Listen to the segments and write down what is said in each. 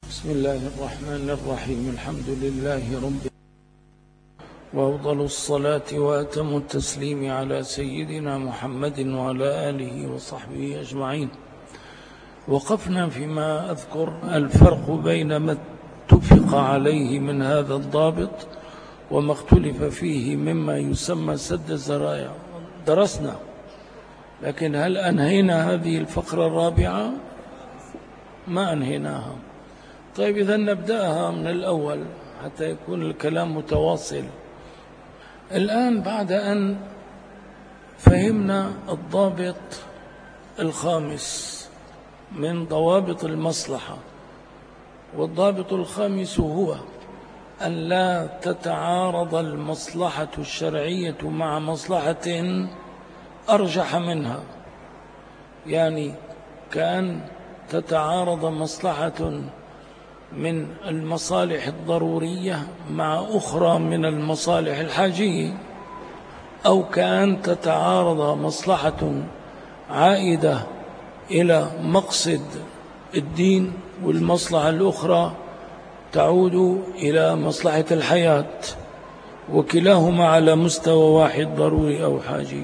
بسم الله الرحمن الرحيم. الحمد لله رب وأفضل الصلاة وأتم التسليم على سيدنا محمد وعلى آله وصحبه أجمعين. وقفنا فيما أذكر الفرق بين ما اتفق عليه من هذا الضابط وما اختلف فيه مما يسمى سد الذرائع. درسنا، لكن هل أنهينا هذه الفقرة الرابعة؟ ما أنهيناها. طيب، إذا نبدأها من الأول حتى يكون الكلام متواصل. الآن بعد أن فهمنا الضابط الخامس من ضوابط المصلحة، والضابط الخامس هو أن لا تتعارض المصلحة الشرعية مع مصلحة أرجح منها، يعني كأن تتعارض مصلحة من المصالح الضرورية مع أخرى من المصالح الحاجية، أو كأن تتعارض مصلحة عائدة إلى مقصد الدين والمصلحة الأخرى تعود إلى مصلحة الحياة، وكلاهما على مستوى واحد ضروري أو حاجي.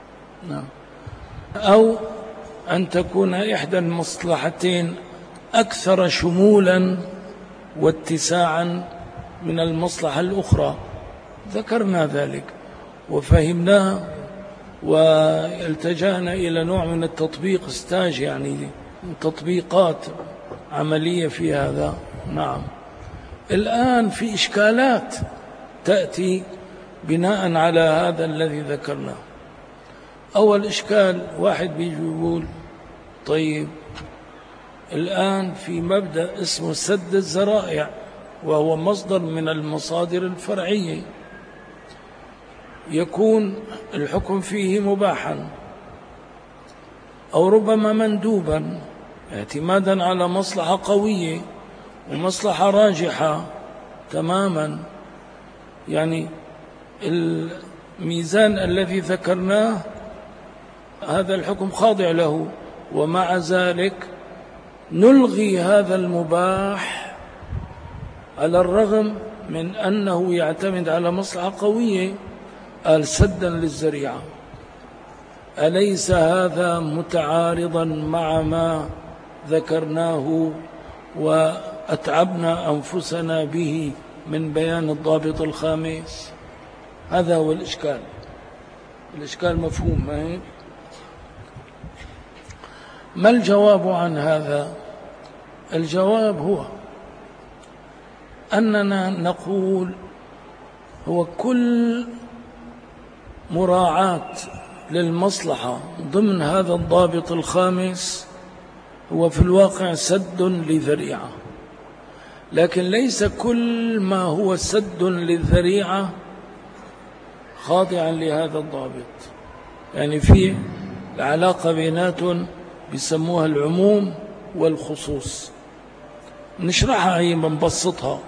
أو أن تكون إحدى المصلحتين أكثر شمولا واتساعا من المصلحة الأخرى. ذكرنا ذلك وفهمناه، والتجأنا إلى نوع من التطبيق ستاج، يعني تطبيقات عملية في هذا. نعم. الآن في إشكالات تأتي بناء على هذا الذي ذكرناه. أول إشكال، واحد بيجي يقول طيب الآن في مبدأ اسمه سد الذرائع، وهو مصدر من المصادر الفرعية، يكون الحكم فيه مباحا أو ربما مندوبا اعتمادا على مصلحة قوية ومصلحة راجحة تماما. يعني الميزان الذي ذكرناه هذا الحكم خاضع له، ومع ذلك نلغي هذا المباح على الرغم من أنه يعتمد على مصلحة قوية، قال سدا للذريعة. أليس هذا متعارضا مع ما ذكرناه وأتعبنا أنفسنا به من بيان الضابط الخامس؟ هذا هو الإشكال. الإشكال مفهوم، ما هيك؟ ما الجواب عن هذا؟ الجواب هو أننا نقول هو كل مراعاة للمصلحة ضمن هذا الضابط الخامس هو في الواقع سد لذريعة، لكن ليس كل ما هو سد للذريعة خاضعا لهذا الضابط. يعني في العلاقة بيناتهم بيسموها العموم والخصوص. نشرحها هي بنبسطها.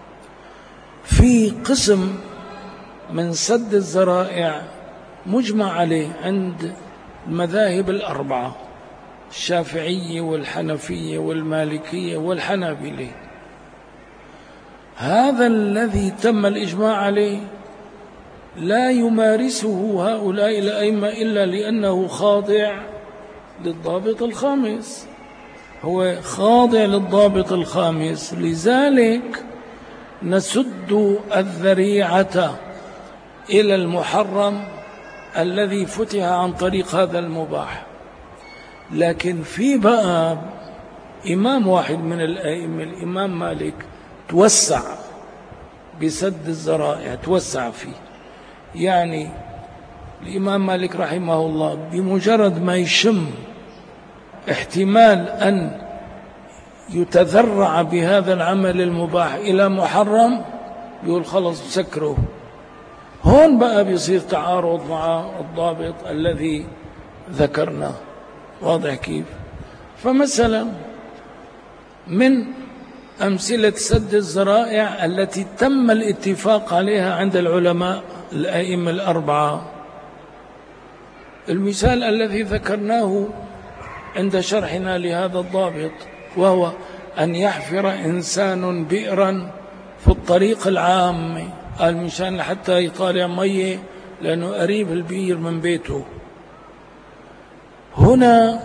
في قسم من سد الذرائع مجمع عليه عند المذاهب الأربعة، الشافعية والحنفية والمالكية والحنابلة. هذا الذي تم الإجماع عليه لا يمارسه هؤلاء الأئمة إلا لأنه خاضع للضابط الخامس. هو خاضع للضابط الخامس، لذلك نسد الذريعة إلى المحرم الذي فتح عن طريق هذا المباح. لكن في بقى إمام واحد من الأئمة، الإمام مالك، توسع بسد الذرائع، توسع فيه. يعني الإمام مالك رحمه الله بمجرد ما يشم احتمال أن يتذرع بهذا العمل المباح إلى محرم يقول خلص سكره. هون بقى بيصير تعارض مع الضابط الذي ذكرناه. واضح كيف؟ فمثلا من أمثلة سد الذرائع التي تم الاتفاق عليها عند العلماء الأئمة الأربعة، المثال الذي ذكرناه عند شرحنا لهذا الضابط، وهو أن يحفر إنسان بئرا في الطريق العام، قال مشان حتى يطالع مية لأنه قريب البئر من بيته. هنا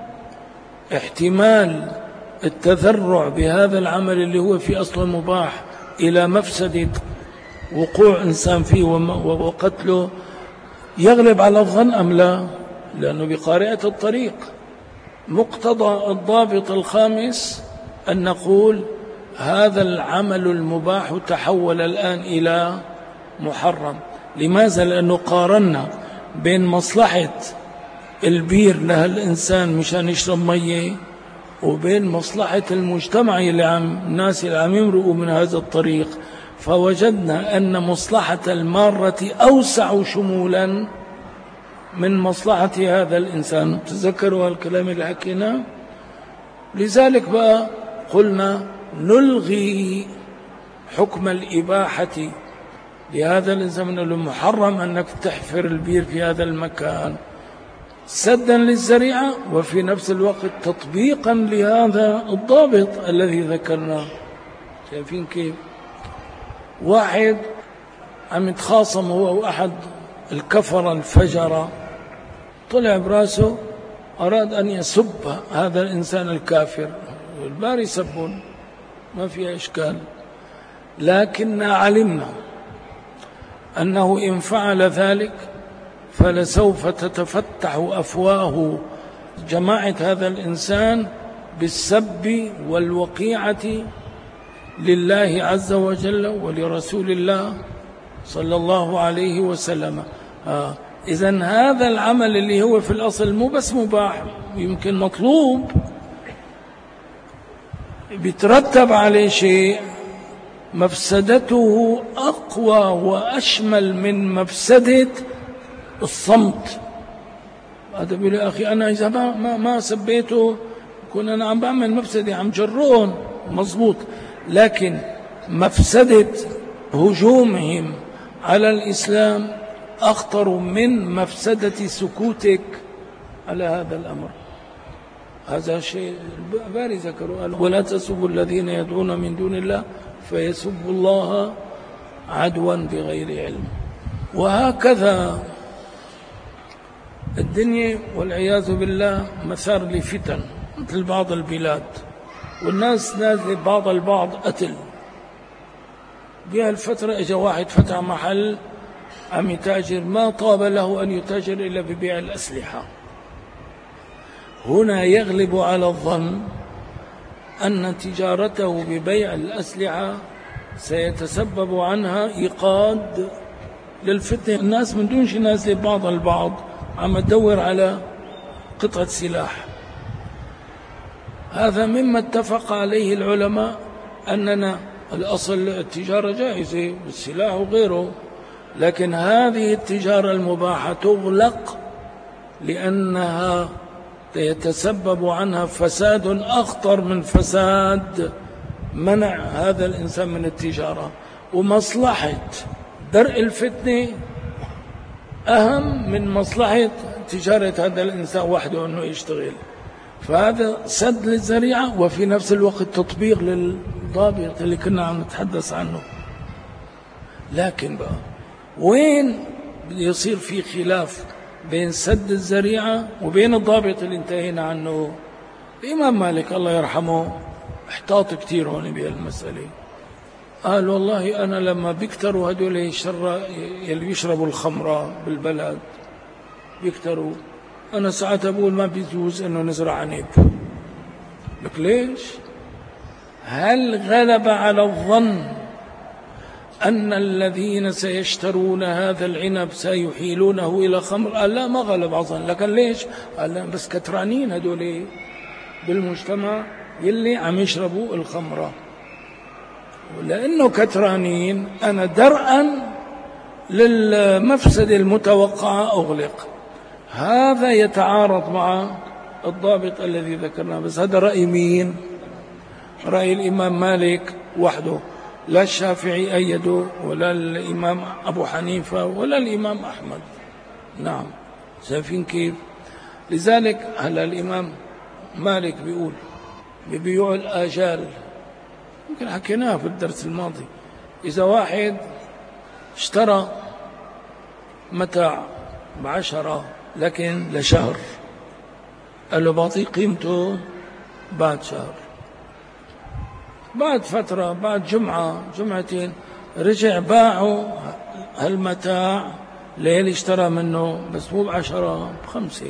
احتمال التذرع بهذا العمل اللي هو في أصل مباح إلى مفسدة وقوع إنسان فيه وقتله يغلب على الظن أم لا؟ لأنه بقارئة الطريق. مقتضى الضابط الخامس أن نقول هذا العمل المباح تحول الآن إلى محرم. لماذا؟ لأنه قارنا بين مصلحة البير لها الإنسان مشان يشرب مية وبين مصلحة المجتمع الناس اللي عم يمرقوا من هذا الطريق، فوجدنا أن مصلحة المارة أوسع شمولا من مصلحة هذا الإنسان. تذكروا الكلام اللي حكيناه. لذلك بقى قلنا نلغي حكم الإباحة لهذا الإنسان من المحرم أنك تحفر البير في هذا المكان سدا للذريعة، وفي نفس الوقت تطبيقا لهذا الضابط الذي ذكرناه. شايفين كيف؟ واحد عم يتخاصم هو وأحد الكفر الفجرة، طلع براسه أراد أن يسب هذا الإنسان الكافر، الباري سبون ما فيها إشكال، لكننا علمنا أنه إن فعل ذلك فلسوف تتفتح أفواه جماعة هذا الإنسان بالسب والوقيعة لله عز وجل ولرسول الله صلى الله عليه وسلم. إذن هذا العمل اللي هو في الأصل مو بس مباح، يمكن مطلوب، بيترتب عليه شيء مفسدته أقوى وأشمل من مفسدة الصمت. هذا بيقول يا أخي أنا إذا ما سبيته كون أنا عم بعمل مفسدة، عم جرون مظبوط، لكن مفسدة هجومهم على الإسلام أخطر من مفسدة سكوتك على هذا الأمر. هذا شيء باري ذكروا، ولا تسبوا الذين يدعون من دون الله فيسبوا الله عدوا بغير علم. وهكذا الدنيا والعياذ بالله مثار لفتن مثل بعض البلاد، والناس نازل بعض البعض قتل. بهالفترة اجى واحد فتح محل عم يتاجر، ما طاب له أن يتاجر إلا ببيع الأسلحة. هنا يغلب على الظن أن تجارته ببيع الأسلحة سيتسبب عنها إيقاد للفتنة. الناس من دون شيء نازل بعض البعض عم تدور على قطعة سلاح. هذا مما اتفق عليه العلماء أننا الأصل التجارة جائزة بالسلاح وغيره، لكن هذه التجارة المباحة تغلق لأنها يتسبب عنها فساد أخطر من فساد منع هذا الإنسان من التجارة، ومصلحة درء الفتنة أهم من مصلحة تجارة هذا الإنسان وحده أنه يشتغل. فهذا سد للذريعة وفي نفس الوقت تطبيق للضابط اللي كنا عم نتحدث عنه. لكن بقى وين يصير في خلاف بين سد الذريعة وبين الضابط اللي انتهينا عنه؟ الإمام مالك الله يرحمه احتاط كتير هون بهالمسألة. قال والله أنا لما بيكتروا هدول يلي يشربوا الخمرة بالبلد بيكتروا، أنا ساعات أقول ما بيجوز أنه نزرع عنب. لك ليش؟ هل غلب على الظن أن الذين سيشترون هذا العنب سيحيلونه إلى خمر؟ قال لا، ما غلب على الظن. لكن ليش؟ قال لا، بس كترانين هدول بالمجتمع يلي عم يشربوا الخمرة، ولأنه كترانين أنا درءا للمفسدة المتوقعة أغلق. هذا يتعارض مع الضابط الذي ذكرناه. بس هذا رأي مين؟ رأي الإمام مالك وحده، لا الشافعي أيده ولا الإمام أبو حنيفة ولا الإمام أحمد. نعم، شايفين كيف؟ لذلك هلا الإمام مالك بيقول ببيوع الآجال، يمكن حكيناها في الدرس الماضي. إذا واحد اشترى متاع ب10 لكن لشهر، قال له بعطيه قيمته بعد شهر، بعد فترة، بعد جمعة جمعتين، رجع باعوا هالمتاع ليلي اشترى منه، بس مو ب10، ب5.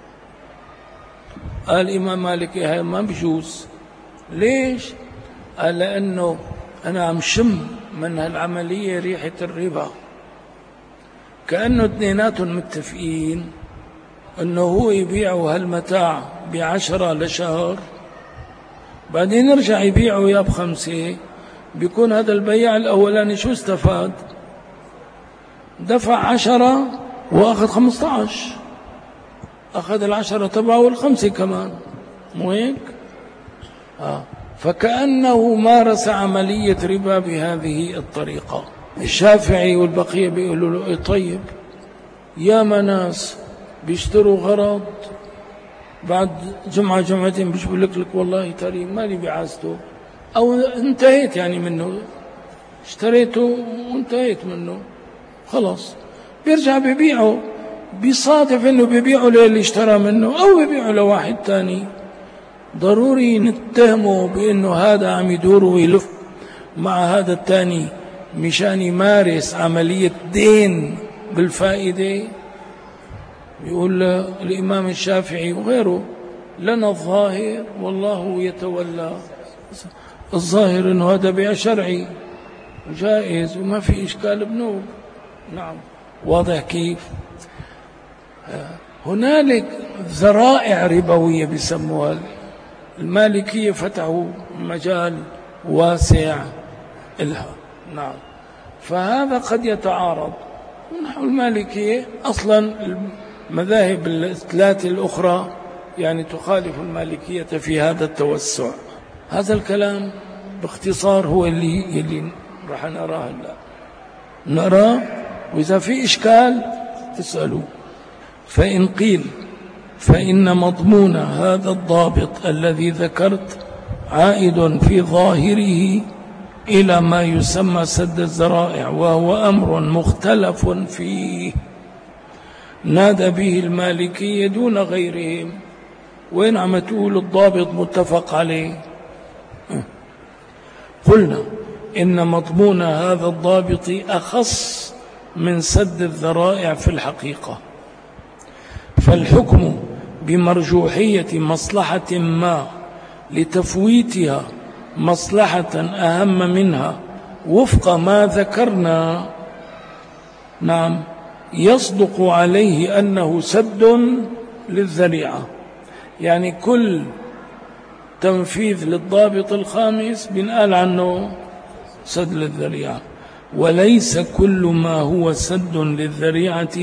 قال الإمام مالك هاي ما بجوز. ليش؟ قال لأنه أنا عم شم من هالعملية ريحة الربا، كأنه اثنيناتهم متفقين أنه هو يبيعوا هالمتاع ب10 لشهر، بعدين يرجع يبيعه يا ب5. بيكون هذا البياع الأولاني شو استفاد؟ دفع 10 وأخذ 15، أخذ 10 تبعه وال5 كمان، مو هيك؟ فكأنه مارس عملية ربا بهذه الطريقة. الشافعي والبقية بيقولوا له طيب، يا ناس بيشتروا غرض، بعد جمعة جمعتين بيجيبوا لك والله ترى مالي بعازته، أو انتهيت يعني منه، اشتريته وانتهيت منه خلاص، بيرجع بيبيعه، بيصادف انه بيبيعه للي اشترى منه او بيبيعه لواحد تاني. ضروري نتهمه بانه هذا عم يدور ويلف مع هذا التاني مشان يمارس عملية دين بالفائدة؟ يقول الإمام الشافعي وغيره لنا الظاهر والله يتولى. الظاهر انه هذا بيع شرعي جائز وما في إشكال بنوب. نعم، واضح كيف؟ هنالك ذرائع ربوية بيسموها. المالكية فتحوا مجال واسع لها. نعم، فهذا قد يتعارض. ونحن المالكية أصلا المذاهب الثلاثة الأخرى يعني تخالف المالكية في هذا التوسع. هذا الكلام باختصار هو اللي راح نراه هلا، نراه، وإذا في إشكال تسألوا. فإن قيل فإن مضمون هذا الضابط الذي ذكرت عائد في ظاهره إلى ما يسمى سد الذرائع، وهو أمر مختلف فيه نادى به المالكية دون غيرهم. وين عم تقول الضابط متفق عليه؟ قلنا إن مضمون هذا الضابط أخص من سد الذرائع في الحقيقة، فالحكم بمرجوحية مصلحة ما لتفويتها مصلحة أهم منها وفق ما ذكرنا، نعم، يصدق عليه أنه سد للذريعة. يعني كل تنفيذ للضابط الخامس بنقال عنه سد للذريعة، وليس كل ما هو سد للذريعة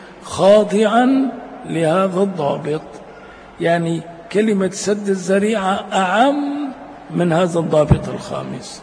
خاضعا لهذا الضابط. يعني كلمة سد الذريعة أعم من هذا الضابط الخامس.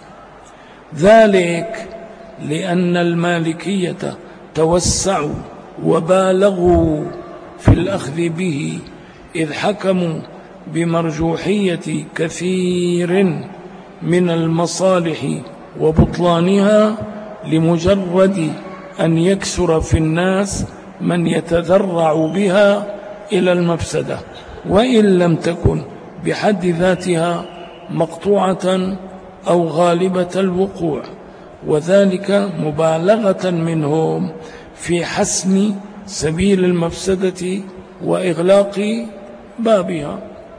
ذلك لأن المالكية توسعوا وبالغوا في الأخذ به، إذ حكموا بمرجوحية كثير من المصالح وبطلانها لمجرد أن يكثر في الناس من يتذرع بها إلى المفسدة، وإن لم تكن بحد ذاتها مقطوعة أو غالبة الوقوع، وذلك مبالغة منهم في حسم سبيل المفسدة وإغلاق بابها.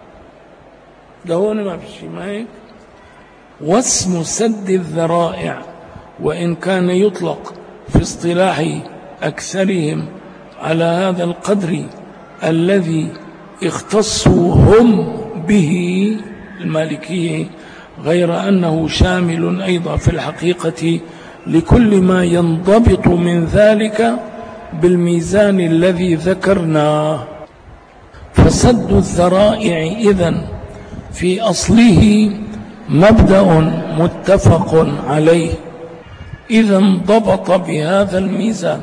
ده هو ما في شيء، ما هيك؟ واسم سد الذرائع وإن كان يطلق في اصطلاح أكثرهم على هذا القدر الذي اختصوا هم به المالكية، غير أنه شامل أيضا في الحقيقة لكل ما ينضبط من ذلك بالميزان الذي ذكرناه. فسد الذرائع إذن في أصله مبدأ متفق عليه إذا انضبط بهذا الميزان،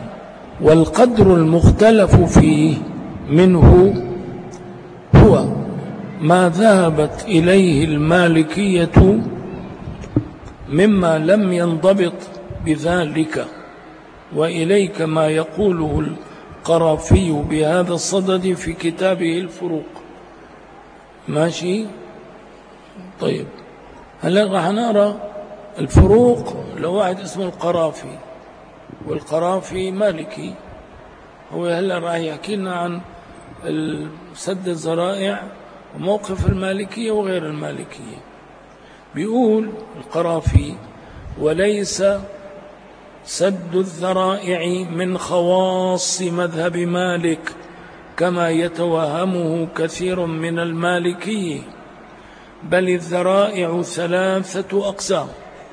والقدر المختلف فيه منه هو ما ذهبت إليه المالكية مما لم ينضبط بذلك، وإليك ما يقوله القرافي بهذا الصدد في كتابه الفروق. ماشي؟ طيب هلا راح نقرأ الفروق لواحد اسمه القرافي، والقرافي مالكي. هو هلا راح يحكي لنا عن سد الذرائع وموقف المالكية وغير المالكية. بيقول القرافي: وليس سد الذرائع من خواص مذهب مالك كما يتوهمه كثير من المالكية، بل الذرائع 3 أقسام: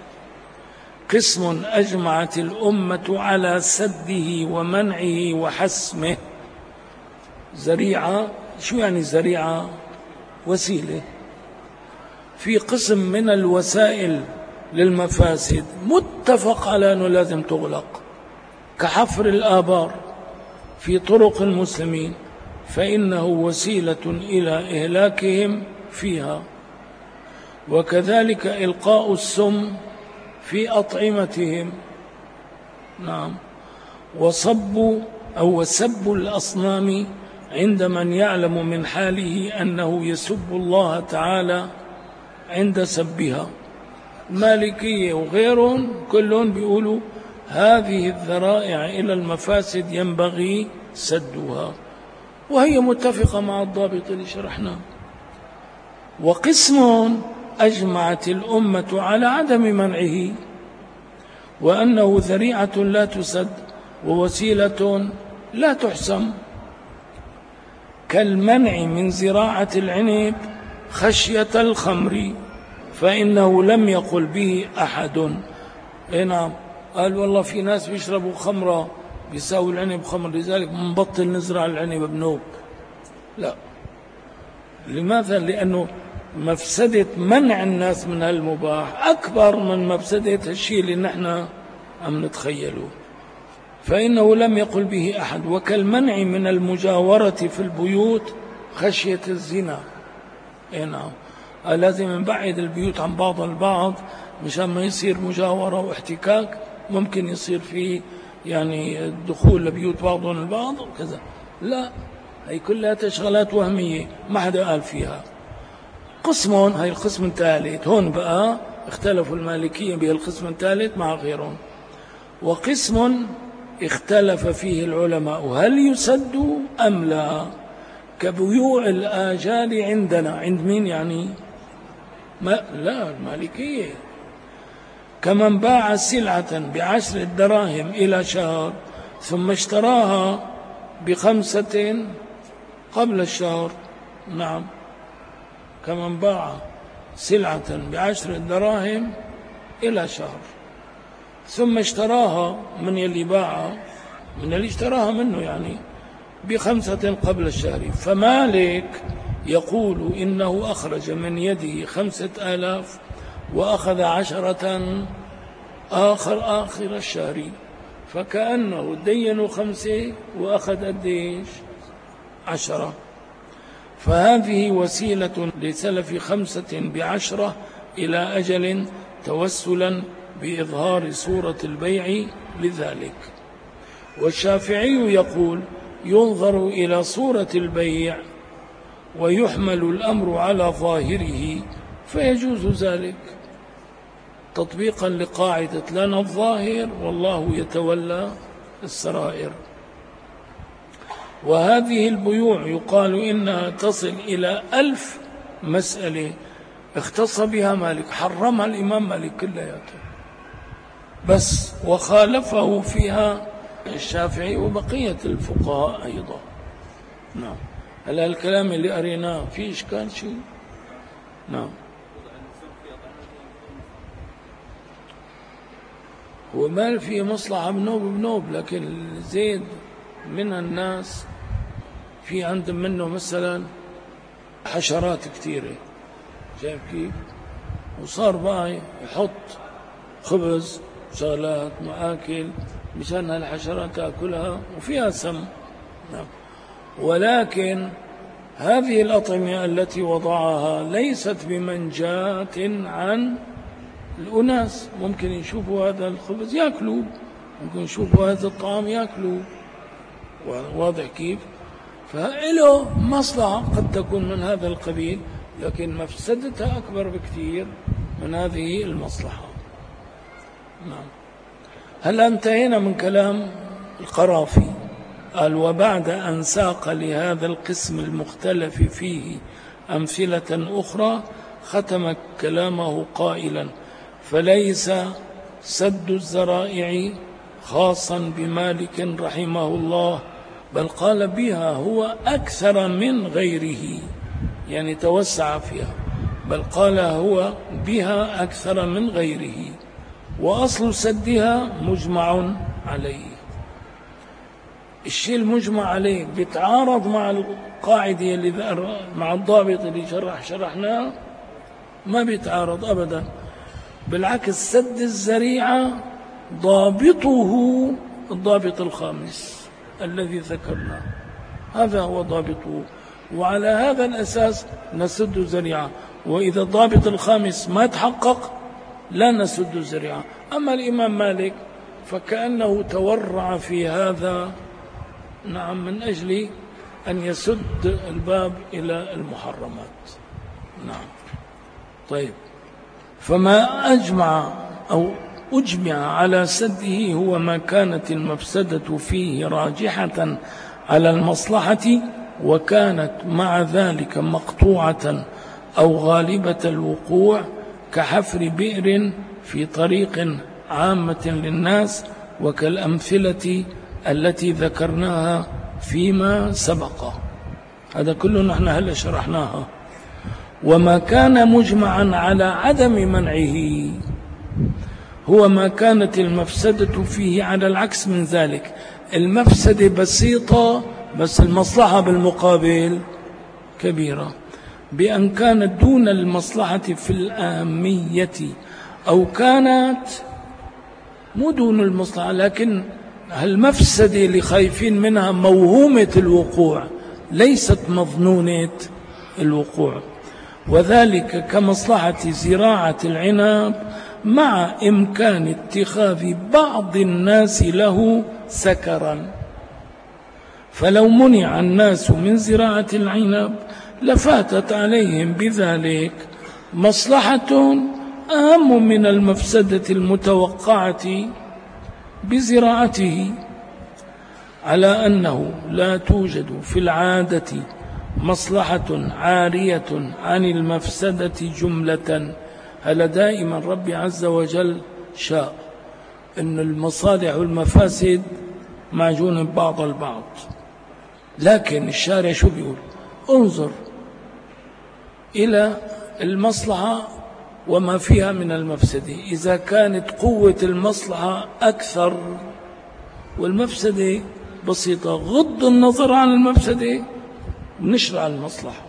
قسم أجمعت الأمة على سده ومنعه وحسمه. ذريعة، شو يعني ذريعة؟ وسيلة. في قسم من الوسائل للمفاسد متفق على أنه لازم تغلق، كحفر الآبار في طرق المسلمين، فإنه وسيلة إلى إهلاكهم فيها. وكذلك إلقاء السم في أطعمتهم. نعم. وسب الأصنام عند من يعلم من حاله أنه يسب الله تعالى عند سبها. المالكية وغيرهم كلهم بيقولوا هذه الذرائع إلى المفاسد ينبغي سدها، وهي متفقة مع الضابط اللي شرحناه. وقسم أجمعت الأمة على عدم منعه، وأنه ذريعة لا تسد ووسيلة لا تحسم، كالمنع من زراعة العنب خشية الخمر، فإنه لم يقل به أحد. نعم، قال والله في ناس بيشربوا خمرة بيساوي العنب خمر، لذلك منبطل نزرع العنب بنوب. لا. لماذا؟ لأنه مفسدة منع الناس من المباح أكبر من مفسدة الشيء اللي نحن عم نتخيله. فإنه لم يقل به أحد. وكالمنع من المجاورة في البيوت خشية الزنا. نعم، لازم نبعد البيوت عن بعض البعض مشان ما يصير مجاورة واحتكاك، ممكن يصير فيه يعني الدخول لبيوت بعضهم البعض وكذا. لا، هي كلها تشغلات وهمية ما حدا قال فيها. قسم، هي القسم الثالث، هون بقى اختلفوا المالكية بهالقسم الثالث مع غيرهم. وقسم اختلف فيه العلماء هل يسد أم لا، كبيوع الآجال عندنا. عند مين يعني؟ لا، المالكية. كمن باع سلعة ب10 دراهم إلى شهر ثم اشتراها ب5 قبل الشهر. نعم، كمن باع سلعة ب10 دراهم إلى شهر ثم اشتراها من يلي باعها، من اللي اشتراها منه يعني، ب5 قبل الشهر. فمالك يقول إنه أخرج من يده 5000 وأخذ 10 آخر الشهر، فكأنه دينوا 5 وأخذ قديش 10. فهذه وسيلة لسلف 5 ب10 إلى أجل توسلا بإظهار صورة البيع لذلك. والشافعي يقول ينظر إلى صورة البيع ويحمل الأمر على ظاهره فيجوز ذلك، تطبيقا لقاعدة لنا الظاهر والله يتولى السرائر. وهذه البيوع يقال إنها تصل إلى 1000 مسألة اختص بها مالك، حرمها الإمام مالك كلياته بس، وخالفه فيها الشافعي وبقية الفقهاء أيضا. نعم. هل الكلام اللي قريناه في إشكال شيء؟ نعم. هو ما في مصلحة بنوب، لكن زيد من الناس في عندهم منه مثلا حشرات كثيرة، شايف كيف؟ وصار بقى يحط خبز شغلات مآكل مشان هالحشرات تأكلها وفيها سم. نعم. ولكن هذه الأطعمة التي وضعها ليست بمنجاة عن الأناس. ممكن يشوفوا هذا الخبز يأكلوا، ممكن يشوفوا هذا الطعام يأكلوا، واضح كيف؟ فإله مصلحة قد تكون من هذا القبيل، لكن مفسدتها أكبر بكثير من هذه المصلحة. نعم. هل انتهينا من كلام القرافي؟ قال: وبعد أن ساق لهذا القسم المختلف فيه أمثلة أخرى ختم كلامه قائلا: فليس سد الذرائع خاصا بمالك رحمه الله، بل قال بها هو أكثر من غيره، يعني توسع فيها، بل قال هو بها أكثر من غيره، وأصل سدها مجمع عليه. الشيء المجمع عليه بيتعارض مع القاعدة اللي مع الضابط اللي شرحناه؟ ما بيتعارض أبدا، بالعكس سد الذريعة ضابطه الضابط الخامس الذي ذكرناه، هذا هو ضابطه، وعلى هذا الأساس نسد الذريعة. وإذا الضابط الخامس ما تحقق لا نسد الذريعة. أما الإمام مالك فكأنه تورع في هذا، نعم، من أجل أن يسد الباب إلى المحرمات. نعم. طيب، فما أجمع على سده هو ما كانت المفسدة فيه راجحة على المصلحة، وكانت مع ذلك مقطوعة أو غالبة الوقوع، كحفر بئر في طريق عامة للناس، وكالأمثلة التي ذكرناها فيما سبق. هذا كله نحن هلا شرحناها. وما كان مجمعا على عدم منعه هو ما كانت المفسدة فيه على العكس من ذلك. المفسدة بسيطة بس المصلحة بالمقابل كبيرة، بأن كانت دون المصلحة في الأهمية، أو كانت مو دون المصلحة لكن المفسدة اللي خايفين منها موهومة الوقوع ليست مظنونة الوقوع، وذلك كمصلحة زراعة العنب مع إمكان اتخاذ بعض الناس له سكرا. فلو منع الناس من زراعة العنب لفاتت عليهم بذلك مصلحة أهم من المفسدة المتوقعة بزراعته، على أنه لا توجد في العادة مصلحة عارية عن المفسدة جملة. هل دائما ربي عز وجل شاء أن المصالح والمفاسد معجون ببعض البعض، لكن الشارع شو بيقول؟ انظر إلى المصلحة وما فيها من المفسدة. إذا كانت قوة المصلحة أكثر والمفسدة بسيطة، غض النظر عن المفسدة ونشرع المصلحة.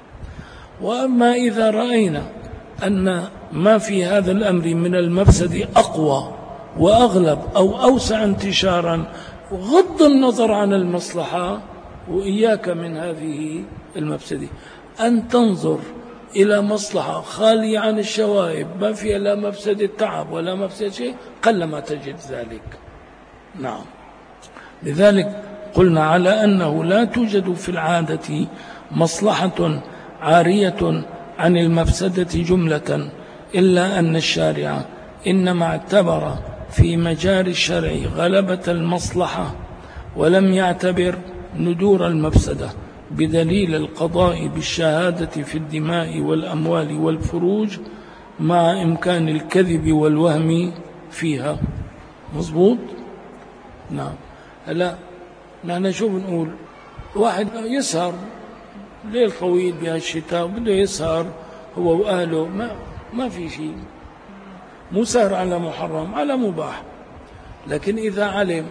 وأما إذا رأينا أن ما في هذا الأمر من المفسدة أقوى وأغلب أو أوسع انتشارا، غض النظر عن المصلحة وإياك من هذه المفسدة. أن تنظر إلى مصلحة خالية عن الشوائب ما فيها لا مفسدة تعب ولا مفسدة شيء، قلما تجد ذلك. نعم. لذلك قلنا على أنه لا توجد في العادة مصلحة عارية عن المفسدة جملة، إلا أن الشارع إنما اعتبر في مجاري الشرع غلبة المصلحة، ولم يعتبر ندور المفسدة، بدليل القضاء بالشهادة في الدماء والأموال والفروج مع إمكان الكذب والوهم فيها. مظبوط؟ نعم. هلا نحن شو بنقول؟ واحد يسهر ليل طويل بهالشتاء بده يسهر هو وأهله، ما في شيء، مو سهر على محرم، على مباح. لكن إذا علم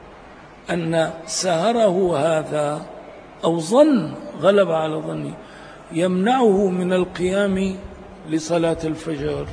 أن سهره هذا أو ظن غلب على ظني يمنعه من القيام لصلاة الفجر،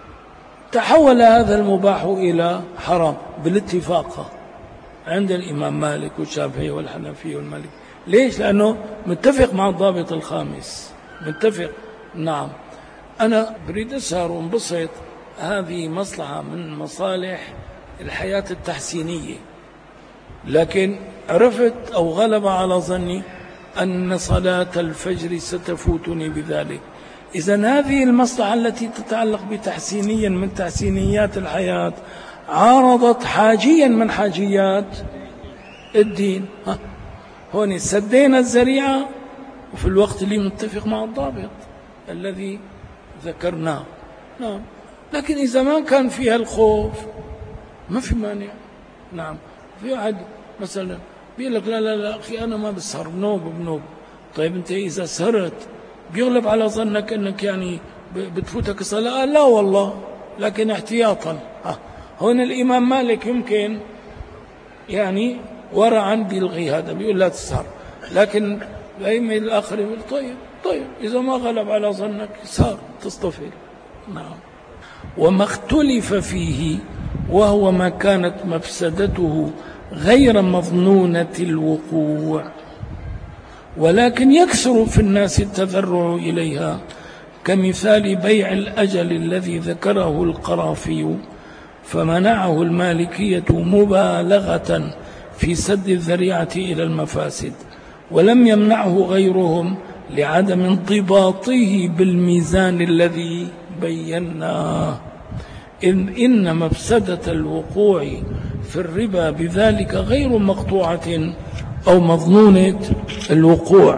تحول هذا المباح إلى حرام بالاتفاق عند الإمام مالك والشافعي والحنفي والمالك. ليش؟ لأنه متفق مع الضابط الخامس، متفق. نعم. أنا بريد أسهر وانبسط، هذه مصلحة من مصالح الحياة التحسينية، لكن عرفت أو غلب على ظني أن صلاة الفجر ستفوتني بذلك. إذن هذه المصلحة التي تتعلق بتحسينيا من تحسينيات الحياة عارضت حاجيا من حاجيات الدين. هون سدينا الذريعة وفي الوقت اللي متفق مع الضابط الذي ذكرناه. نعم. لكن إذا ما كان فيها الخوف ما في مانع. نعم. في واحد مثلا بيقول لك لا أخي أنا ما بسهر، بنوب. طيب أنت إذا سهرت بيغلب على ظنك أنك يعني بتفوتك الصلاة؟ لا والله، لكن احتياطا. هون الإمام مالك يمكن يعني ورعا بيلغي هذا، بيقول لا تسهر، لكن الأئمة الآخر يقول طيب إذا ما غلب على ظنك سهر تصطفل. نعم. وما اختلف فيه وهو ما كانت مفسدته غير مظنونة الوقوع، ولكن يكثر في الناس التذرع إليها، كمثال بيع الأجل الذي ذكره القرافي، فمنعه المالكية مبالغة في سد الذريعة إلى المفاسد، ولم يمنعه غيرهم لعدم انضباطه بالميزان الذي بيناه، إن مفسدة الوقوع في الربا بذلك غير مقطوعة أو مظنونة الوقوع،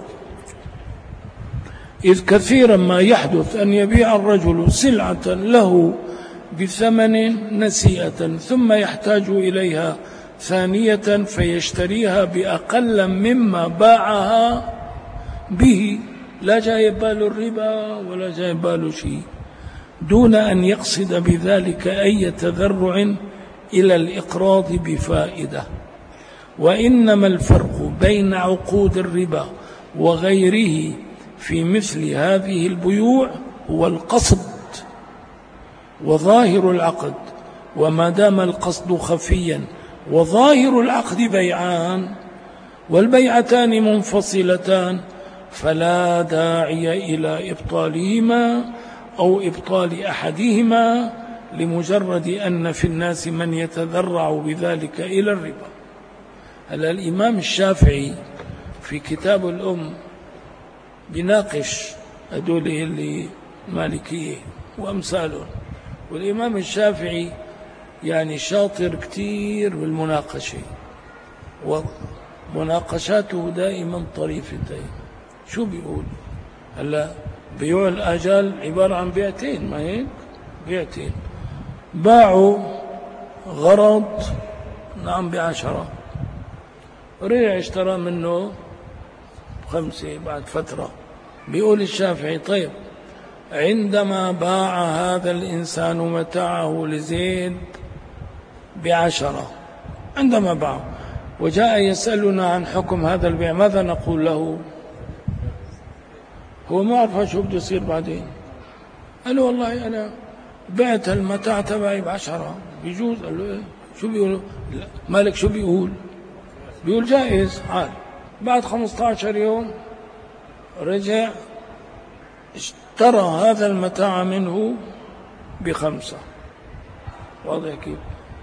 إذ كثيرا ما يحدث أن يبيع الرجل سلعة له بثمن نسيئة ثم يحتاج إليها ثانية فيشتريها بأقل مما باعها به، لا جاي باله الربا ولا جاي باله شيء، دون أن يقصد بذلك أي تذرع إلى الإقراض بفائدة. وإنما الفرق بين عقود الربا وغيره في مثل هذه البيوع هو القصد وظاهر العقد، وما دام القصد خفيا وظاهر العقد بيعان والبيعتان منفصلتان فلا داعي إلى إبطالهما أو إبطال أحدهما لمجرد أن في الناس من يتذرع بذلك إلى الربا. هلا الإمام الشافعي في كتاب الأم بيناقش هذول اللي مالكية وأمثالهم، والإمام الشافعي يعني شاطر كتير بالمناقشة، ومناقشاته دائما طريفتين. شو بيقول؟ هلا بيوع الآجال عبارة عن بيعتين، ما هيك؟ بيعتين باعوا غرض نعم ب10، رجع اشترى منه ب5 بعد فترة. بيقول الشافعي طيب عندما باع هذا الإنسان متاعه لزيد ب10، عندما باع وجاء يسألنا عن حكم هذا البيع ماذا نقول له؟ هو ما عرف شو بده يصير بعدين. قال له والله أنا بعت المتاع تبعي ب10، بيجوز؟ قال له إيه؟ شو بيقول مالك؟ شو بيقول؟ بيقول جائز. عاد بعد 15 يوم رجع اشترى هذا المتاع منه ب5. واضح كيف؟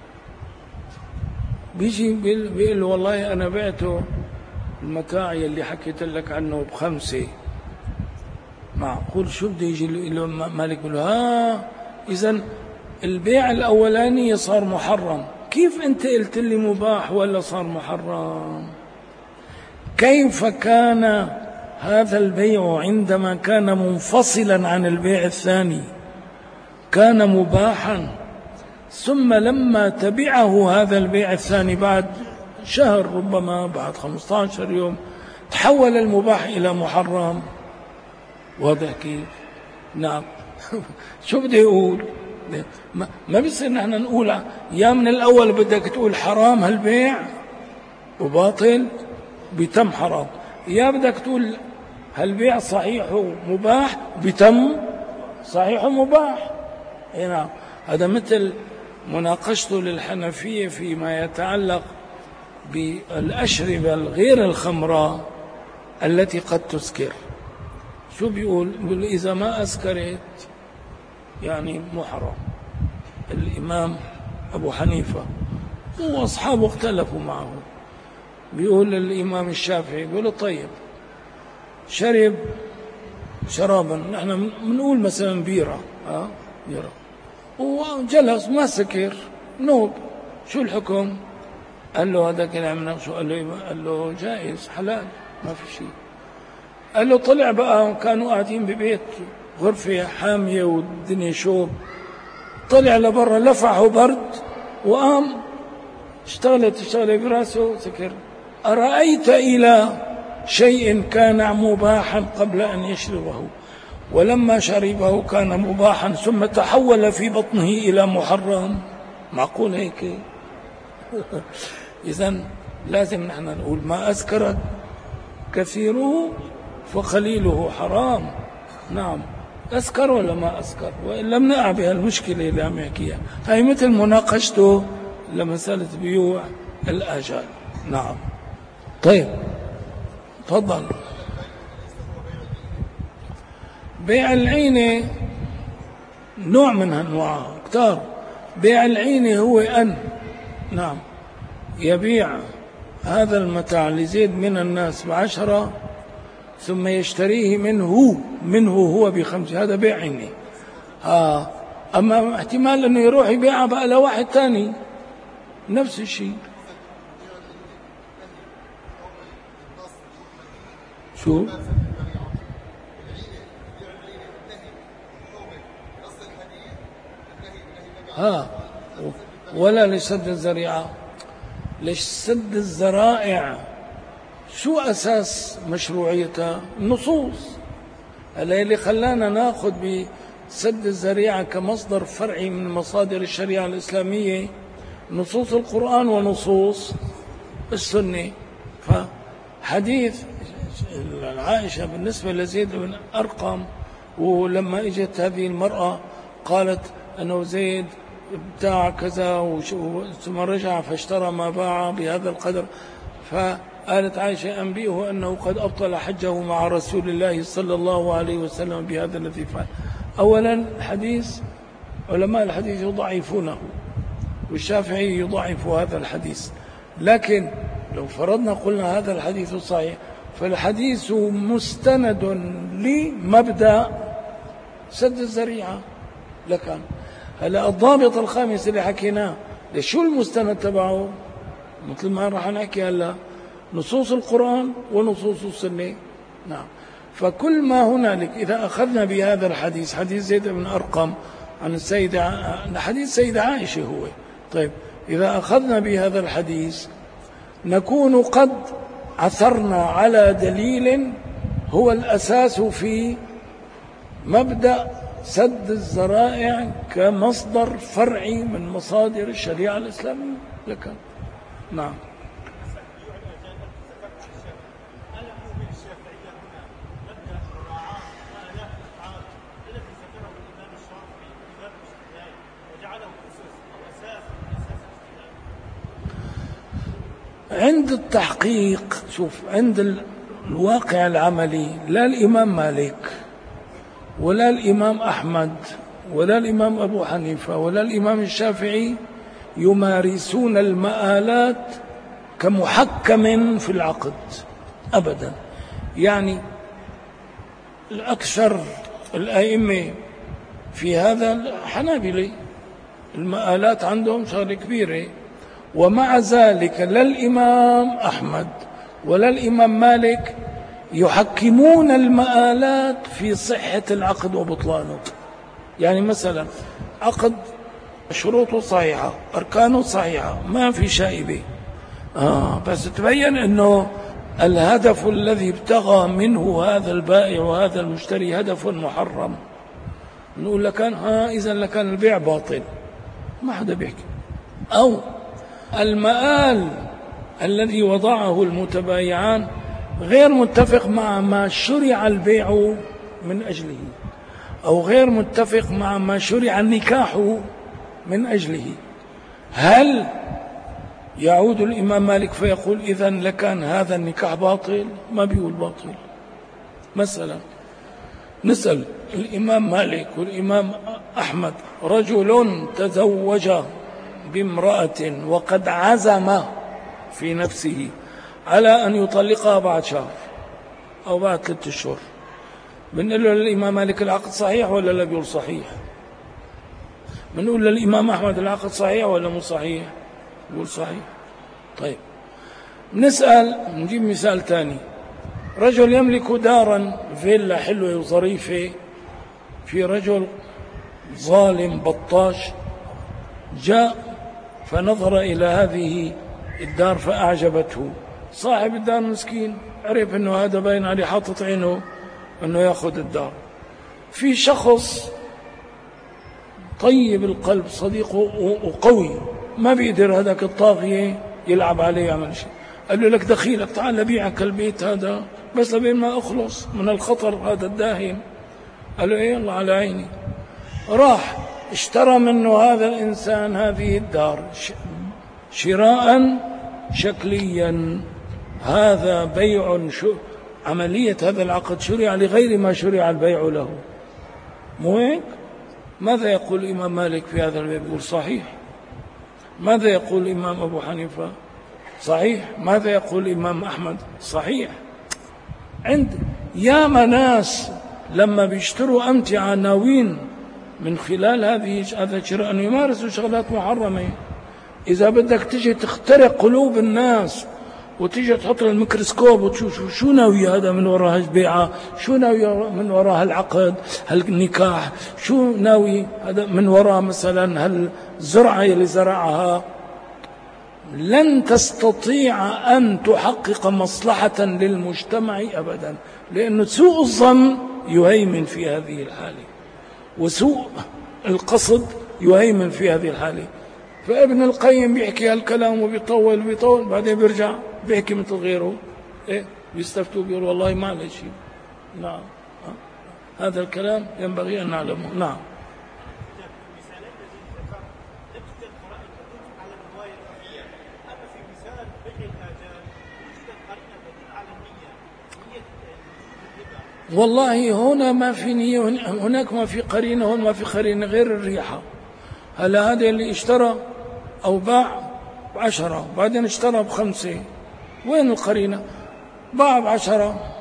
بيجي بيقول له والله أنا بعته المتاع اللي حكيت لك عنه ب5. معقول؟ شو بده يجي له مالك يقول له إذن البيع الأولاني صار محرم، كيف أنت قلت لي مباح ولا صار محرم؟ كيف كان هذا البيع عندما كان منفصلا عن البيع الثاني كان مباحا، ثم لما تبعه هذا البيع الثاني بعد شهر ربما بعد 15 يوم تحول المباح إلى محرم؟ واضح كيف؟ نعم. شو بدي أقول؟ ما بيصير نحن نقول يا من الأول بدك تقول حرام هالبيع وباطل بتم حرام، يا بدك تقول هالبيع صحيح ومباح بتم صحيح ومباح. نعم. هذا مثل مناقشته للحنفية فيما يتعلق بالأشربة الغير الخمراء التي قد تسكر. شو بيقول إذا ما أسكرت يعني محرم. الإمام أبو حنيفة وأصحابه اختلفوا معه. بيقول الإمام الشافعي بيقول طيب شرب شرابا، نحن بنقول مثلا بيرة بيرة وجلس ما سكر نوب، شو الحكم؟ قال له هذا كلام شو؟ قال له جائز حلال ما في شيء. قال له طلع بقى، كانوا قاعدين ببيت غرفة حامية والدنيا شوب، طلع لبرا لفعه برد وقام اشتغلت براسه سكر. أرأيت إلى شيء كان مباحا قبل أن يشربه ولما شربه كان مباحا ثم تحول في بطنه إلى محرم؟ معقول هيك؟ إذن لازم نحن نقول ما أسكر كثيره فقليله حرام. نعم أسكر ولا ما أسكر، وإن لم نقع بها المشكلة اللي عم يحكيها. هاي مثل مناقشته لمسألة بيوع الآجال. نعم طيب تفضل. بيع العينة نوع من أنواعها كتار. بيع العينة هو أن نعم يبيع هذا المتاع لزيد من الناس ب10 ثم يشتريه منه هو ب5، هذا بيع عينة. أما احتمال أنه يروح يبيعها بقى لواحد تاني نفس الشيء. شو ولا لسد الذريعة. ليش سد الذرائع؟ شو أساس مشروعيتها؟ النصوص. اللي خلانا ناخذ بسد الذريعة كمصدر فرعي من مصادر الشريعة الإسلامية نصوص القرآن ونصوص السنة. فحديث عائشة بالنسبة لزيد بن أرقم، ولما اجت هذه المرأة قالت أنه زيد ابتاع كذا ثم رجع فاشترى ما باع بهذا القدر، فقالت عائشة أنبئه أنه قد أبطل حجه مع رسول الله صلى الله عليه وسلم بهذا الذي فعل. أولا الحديث علماء الحديث يضعفونه والشافعي يضعف هذا الحديث، لكن لو فرضنا قلنا هذا الحديث صحيح فالحديث مستند لمبدأ سد الذريعة لكان. هلا الضابط الخامس اللي حكيناه شو المستند تبعه؟ مثل ما راح نحكي هلا نصوص القرآن ونصوص السنة. نعم. فكل ما هنالك إذا أخذنا بهذا الحديث حديث زيد بن أرقم عن حديث سيدة عائشة هو، طيب إذا أخذنا بهذا الحديث نكون قد عثرنا على دليل هو الأساس في مبدأ سد الذرائع كمصدر فرعي من مصادر الشريعة الإسلامية لك. نعم. عند التحقيق شوف عند الواقع العملي لا الإمام مالك ولا الإمام أحمد ولا الإمام أبو حنيفة ولا الإمام الشافعي يمارسون المآلات كمحكم في العقد أبدا. يعني الأكثر الأئمة في هذا الحنابلة المآلات عندهم شغلة كبيرة، ومع ذلك لا الإمام أحمد ولا الإمام مالك يحكمون المآلات في صحة العقد وبطلانه. يعني مثلا عقد شروطه صحيحة أركانه صحيحة ما في شائبة، بس تبين أنه الهدف الذي ابتغى منه هذا البائع وهذا المشتري هدف محرم، نقول لكان إذا لكان البيع باطل، ما حدا بيحكي. أو المآل الذي وضعه المتبايعان غير متفق مع ما شرع البيع من أجله، أو غير متفق مع ما شرع النكاح من أجله. هل يعود الإمام مالك فيقول إذن لكان هذا النكاح باطل؟ ما بيقول باطل. مثلا نسأل الإمام مالك والإمام أحمد: رجل تزوج بامرأة وقد عزم في نفسه على أن يطلقها بعد شهر أو بعد 3 أشهر، بنقول له للإمام مالك العقد صحيح ولا لا؟ بيقول صحيح. بنقول للإمام أحمد العقد صحيح ولا مو صحيح؟ بيقول صحيح. طيب نسأل، نجيب مثال تاني: رجل يملك دارا فيلا حلوة وظريفة، في رجل ظالم بطاش جاء فنظر إلى هذه الدار فأعجبته. صاحب الدار مسكين عرف أنه هذا باين عليه حاطط عينه أنه يأخذ الدار. في شخص طيب القلب صديقه وقوي ما بيقدر هذاك الطاغية يلعب عليه يعمل شيء، قال له: لك دخيلك، تعال بيعك البيت هذا بس لبين ما أخلص من الخطر هذا الداهم. قال له: إيه الله على عيني. راح اشترى منه هذا الإنسان هذه الدار شراء شكليا. هذا بيع عملية هذا العقد شرع لغير ما شرع البيع له، مو هيك؟ ماذا يقول الإمام مالك في هذا البيع؟ يقول صحيح. ماذا يقول الإمام أبو حنيفة؟ صحيح. ماذا يقول الإمام أحمد؟ صحيح. عند يا ناس لما بيشتروا أمتعة ناوين من خلال هذا الشراء أن يمارسوا شغلات محرمة. إذا بدك تجي تخترق قلوب الناس وتيجي تحط الميكروسكوب وتشوف شو ناوي هذا من وراء البيعة، شو ناوي من وراء العقد هالنكاح، شو ناوي هذا من وراء مثلا هالزرعة اللي زرعها، لن تستطيع أن تحقق مصلحة للمجتمع أبدا، لأن سوء الظن يهيمن في هذه الحالة وسوء القصد يهيمن في هذه الحالة. فابن القيم بيحكي هالكلام وبيطول بعدين بيرجع بيحكي مثل غيره، إيه بيستفتوا بيقول والله ما عليه شيء. نعم، هذا الكلام ينبغي أن نعلمه. نعم. والله هنا ما في نية، هناك ما في قرينة، هون ما في قرينة غير الريحة. هلا هذا اللي اشترى أو باع ب10 بعدين اشترى ب5، وين القرينة؟ باع ب10.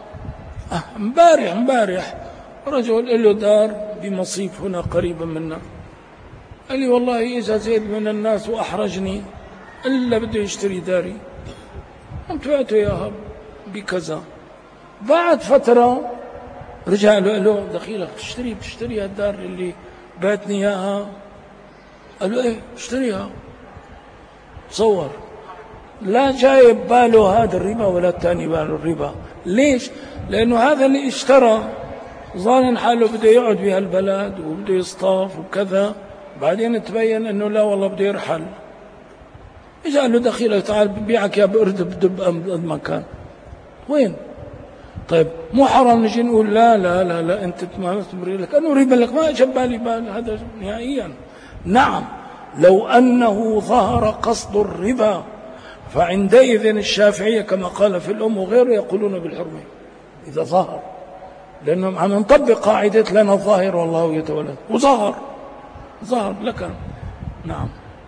امبارح رجل له دار بمصيف هنا قريبا منا، قال لي: والله إذا زيد من الناس وأحرجني إلا بده يشتري داري، قمت بعته إياها بكذا. بعد فترة رجع قال له: دخيلك بتشتري هالدار اللي بعتني إياها؟ قال له: إيه اشتريها. تصور، لا جايب باله هذا الربا ولا الثاني باله الربا. ليش؟ لأنه هذا اللي اشترى ظان حاله بده يقعد بهالبلد وبده يصطاف وكذا، بعدين تبين أنه لا والله بده يرحل. إجا قال له: دخيلك تعال ببيعك يا بقرد بدب قد ما كان. وين؟ طيب مو حرام نجي نقول لا لا لا لا أنت ما تمري لك أنه ربا لك؟ ما أجب بالي بال هذا نهائيا. نعم، لو أنه ظهر قصد الربا فعندئذ الشافعية كما قال في الأم وغيره يقولون بالحرمة إذا ظهر، لأنهم عم نطبق قاعدة لنا الظاهر والله يتولى، وظهر لك. نعم.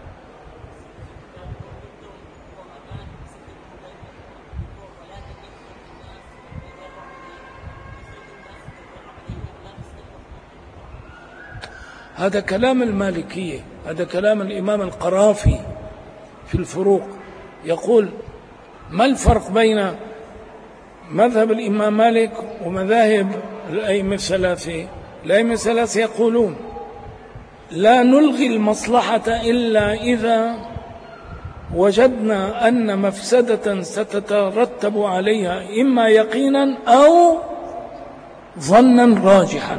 هذا كلام المالكية، هذا كلام الإمام القرافي في الفروق، يقول: ما الفرق بين مذهب الإمام مالك ومذاهب الأئمة الثلاثة؟ الأئمة الثلاثة يقولون: لا نلغي المصلحة إلا إذا وجدنا أن مفسدة ستترتب عليها إما يقينا أو ظنا راجحا.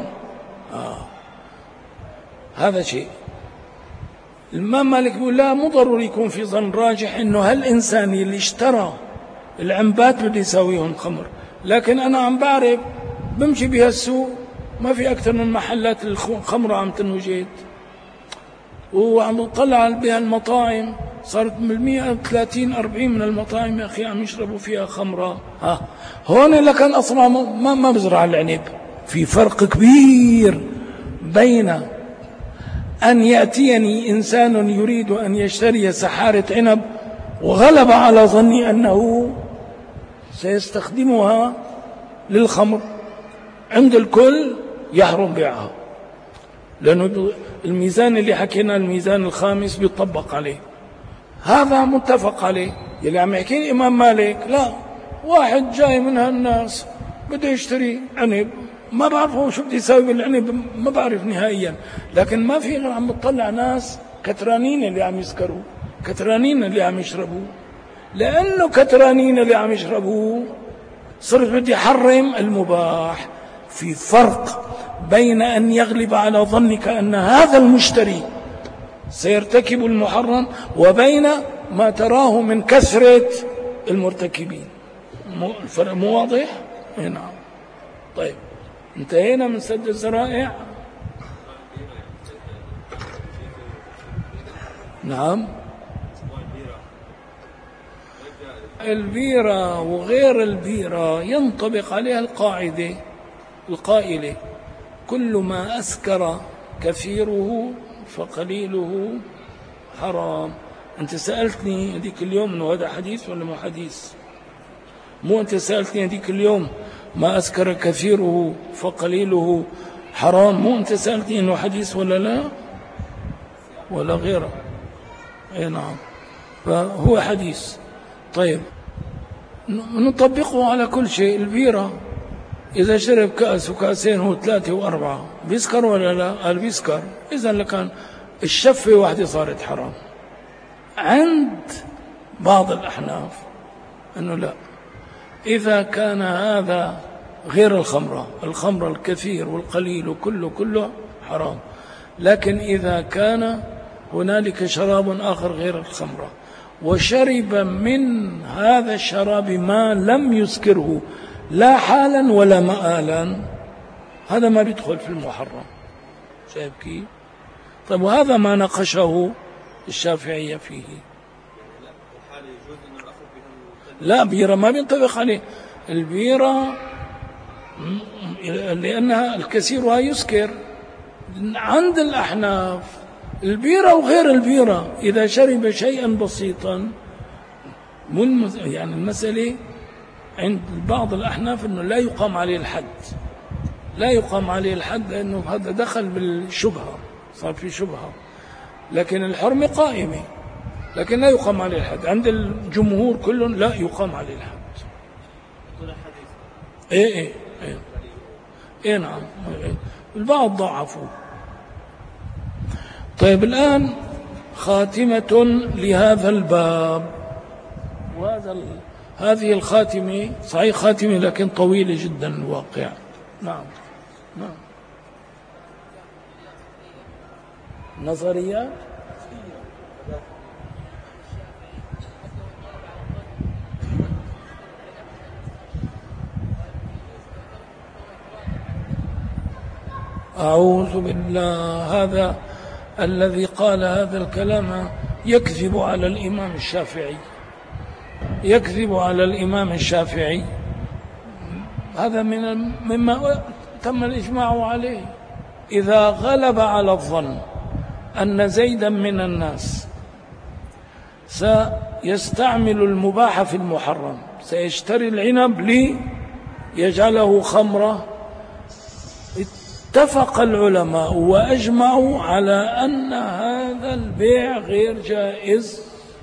هذا شيء. الإمام مالك يقول: لا، مو ضروري يكون في ظن راجح إنه هالإنسان اللي اشترى العنبات بده يساويهم خمر، لكن أنا عم بعرف بمشي بهالسوق ما في أكثر من محلات الخمرة عم تنوجد، وعم بطلع بهالمطاعم صارت بالمئة 30-40 من المطاعم يا أخي عم يشربوا فيها خمرة. هون لكن أصلا ما بزرع العنب. في فرق كبير بين أن يأتيني إنسان يريد أن يشتري سحارة عنب وغلب على ظني أنه سيستخدمها للخمر، عند الكل يحرم بيعها، لأنه الميزان اللي حكينا الميزان الخامس بيطبق عليه، هذا متفق عليه. يلي عم يحكي الإمام مالك لا، واحد جاي من هالناس بده يشتري عنب، ما بعرفه شو بده يساوي بالعنب، ما بعرف نهائيا، لكن ما في غير عم بتطلع ناس كترانين اللي عم يسكروا، كترانين اللي عم يشربوا، لأنه كترانين اللي عم يشربوا صرت بدي حرم المباح. في فرق بين أن يغلب على ظنك أن هذا المشتري سيرتكب المحرم، وبين ما تراه من كثرة المرتكبين. الفرق مو واضح؟ نعم. طيب انتهينا من سد الذرائع. نعم. البيرة وغير البيرة ينطبق عليها القاعدة القائلة: كل ما أسكر كثيره فقليله حرام. أنت سألتني هذيك اليوم أنه هذا حديث ولا مو حديث؟ مو أنت سألتني هذيك اليوم ما أسكر كثيره فقليله حرام؟ مو أنت سألتني أنه حديث ولا لا ولا غيره؟ أي نعم، فهو حديث. طيب نطبقه على كل شيء. البيرة إذا شرب كأس وكأسين هو 3 و4 بيسكر ولا لا؟ قال بيسكر. إذا لكان الشفة واحدة صارت حرام. عند بعض الأحناف أنه لا، إذا كان هذا غير الخمرة الكثير والقليل كله حرام، لكن إذا كان هنالك شراب آخر غير الخمرة وشرب من هذا الشراب ما لم يسكره لا حالا ولا مآلا، هذا ما بيدخل في المحرم. شايف كيف؟ طيب وهذا ما ناقشه الشافعية فيه. لا، بيرة ما بينطبق عليه البيرة لأنها الكثيرها يسكر. عند الأحناف البيرة وغير البيرة إذا شرب شيئا بسيطا، يعني المسألة عند بعض الأحناف أنه لا يقام عليه الحد، لا يقام عليه الحد لأنه هذا دخل بالشبهة، صار في شبهة، لكن الحرمة قائمة، لكن لا يقام عليه الحد. عند الجمهور كلهم لا يقام عليه الحد. إيه نعم، البعض ضعفوا. طيب الآن خاتمة لهذا الباب، هذه الخاتمة صحيح خاتمة لكن طويلة جدا الواقع. نعم. نظريات أعوذ بالله، هذا الذي قال هذا الكلام يكذب على الإمام الشافعي، يكذب على الإمام الشافعي. هذا مما تم الإجماع عليه. إذا غلب على الظن أن زيدا من الناس سيستعمل المباح في المحرم، سيشتري العنب ليجعله خمرة، اتفق العلماء وأجمعوا على أن هذا البيع غير جائز.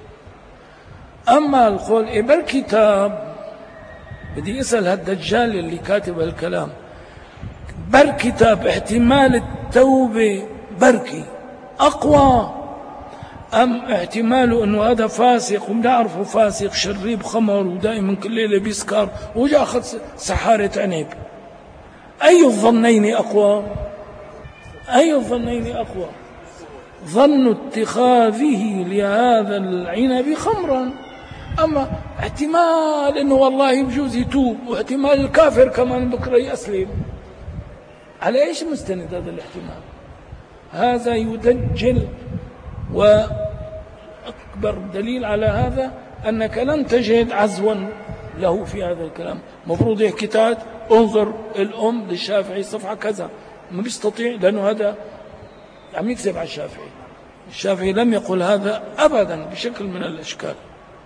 أما القول بالكتاب، بدي أسأل هالدجال اللي كاتب الكلام، بالكتاب احتمال التوبة بركي أقوى أم احتمال أنه هذا فاسق وبنعرفه فاسق شريب خمر ودائما كل ليلة بيسكر وجاء أخذ سحارة عنب؟ أي الظنين أقوى؟ أي الظنين أقوى؟ ظن اتخاذه لهذا العنب خمرا، أما احتمال أنه والله بجوز يتوب، واحتمال الكافر كمان بكرة يسلم. على إيش مستند هذا الاحتمال؟ هذا يدجل أكبر دليل على هذا أنك لن تجد عزوا له في هذا الكلام. مفروض يحكي تات انظر الأم للشافعي صفحة كذا، ما بيستطيع لأنه هذا عم يكذب على الشافعي. الشافعي لم يقل هذا أبدا بشكل من الأشكال.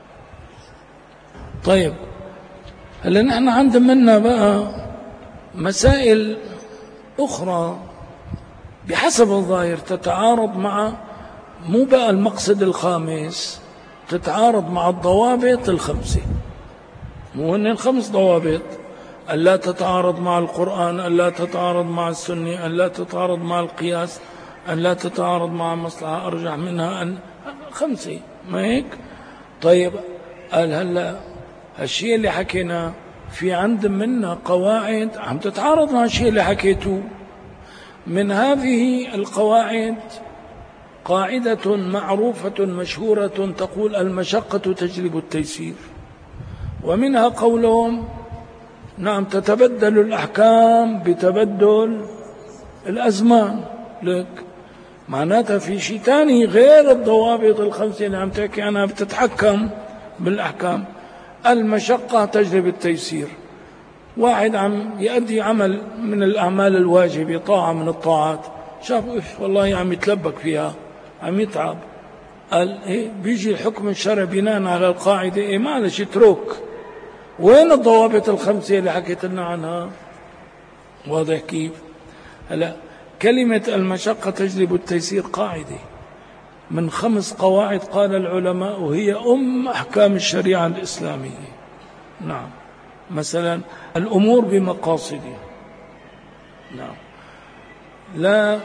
طيب هلا نحن عندنا بقى مسائل أخرى بحسب الظاهر تتعارض مع، مو بقى المقصد الخامس، تتعارض مع الضوابط الخمسة. مو هن الخمس ضوابط: ألا تتعارض مع القرآن، ألا تتعارض مع السنة، ألا تتعارض مع القياس، ألا تتعارض مع مصلحة أرجح منها، أن خمسة، ما هيك؟ طيب قال هلا هالشيء اللي حكينا في عند منا قواعد عم تتعارض مع الشيء اللي حكيته. من هذه القواعد قاعدة معروفة مشهورة تقول المشقة تجلب التيسير، ومنها قولهم نعم تتبدل الأحكام بتبدل الأزمان. لك معناتها في شيء تاني غير الضوابط الخمسة اللي عم تحكي عنها بتتحكم بالأحكام. المشقة تجلب التيسير. واحد عم يؤدي عمل من الأعمال الواجبة، طاعة من الطاعات، شاف والله عم يتلبك فيها، عم يتعب، قال إيه بيجي الحكم الشرعي بناء على القاعدة إيه معلش اترك. وين الضوابط الخمسة اللي حكيت لنا عنها؟ واضح كيف؟ هلا كلمة المشقة تجلب التيسير قاعدة من 5 قواعد قال العلماء وهي أحكام الشريعة الإسلامية. نعم، مثلا الأمور بمقاصدها. نعم، لا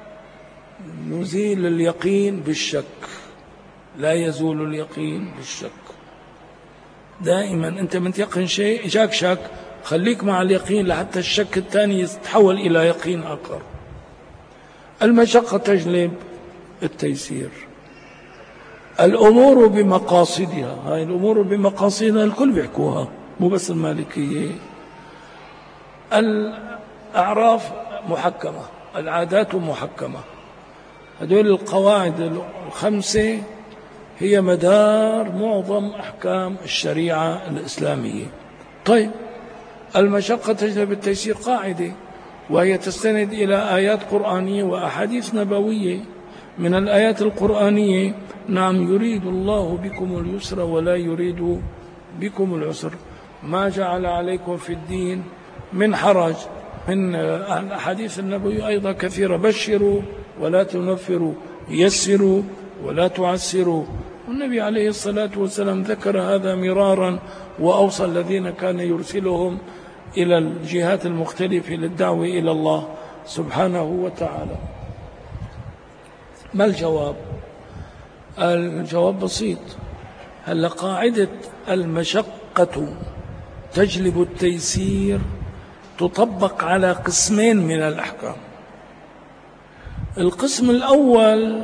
نزيل اليقين بالشك، لا يزول اليقين بالشك. دائما أنت متيقن شيء جاك شك، خليك مع اليقين لحتى الشك الثاني يتحول إلى يقين آخر. المشقة تجلب التيسير. الأمور بمقاصدها، هاي الأمور بمقاصدها الكل بيحكوها مو بس المالكية. الأعراف محكمة، العادات محكمة. هذول القواعد ال5 هي مدار معظم أحكام الشريعة الإسلامية. طيب المشقة تجلب التيسير قاعدة، وهي تستند إلى آيات قرآنية وأحاديث نبوية. من الآيات القرآنية نعم يريد الله بكم اليسر ولا يريد بكم العسر، ما جعل عليكم في الدين من حرج. من الأحاديث النبوية أيضا كثيرة: بشروا ولا تنفروا، يسروا ولا تعسروا. والنبي عليه الصلاة والسلام ذكر هذا مرارا، وأوصى الذين كان يرسلهم إلى الجهات المختلفة للدعوة إلى الله سبحانه وتعالى. ما الجواب؟ الجواب بسيط. هل قاعدة المشقة تجلب التيسير تطبق على قسمين من الأحكام. القسم الأول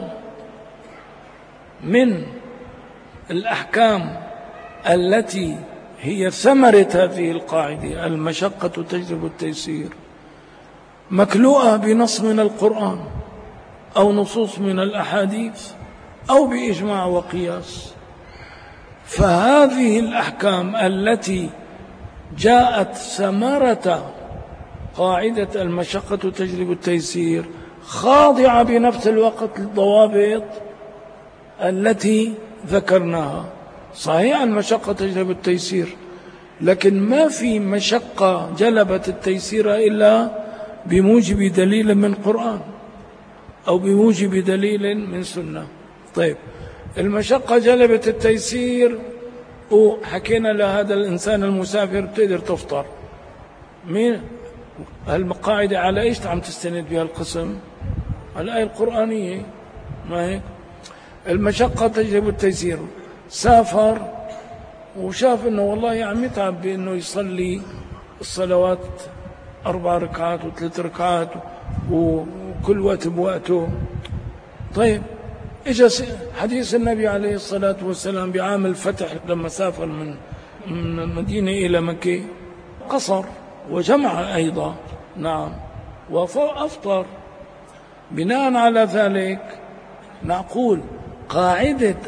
من الأحكام التي هي ثمرة هذه القاعدة، المشقة تجلب التيسير، مكلوءة بنص من القرآن أو نصوص من الأحاديث أو بإجماع وقياس. فهذه الأحكام التي جاءت ثمرة قاعدة المشقة تجلب التيسير خاضعة بنفس الوقت للضوابط التي ذكرناها. صحيح المشقة تجلب التيسير، لكن ما في مشقة جلبت التيسير إلا بموجب دليل من قرآن أو بموجب دليل من سنة. طيب المشقة جلبت التيسير، وحكينا لهذا الإنسان المسافر بتقدر تفطر. مين هالقاعدة على إيش عم تستند بها القسم؟ على الآية القرآنية، ما هيك؟ المشقة تجلب التيسير. سافر وشاف إنه والله عم يتعب بإنه يصلي الصلوات 4 ركعات و3 ركعات وكل وقت بوقته. طيب إجا حديث النبي عليه الصلاة والسلام بعام الفتح لما سافر من المدينة إلى مكة، قصر وجمع أيضا، نعم، وأفطر. بناء على ذلك نقول قاعدة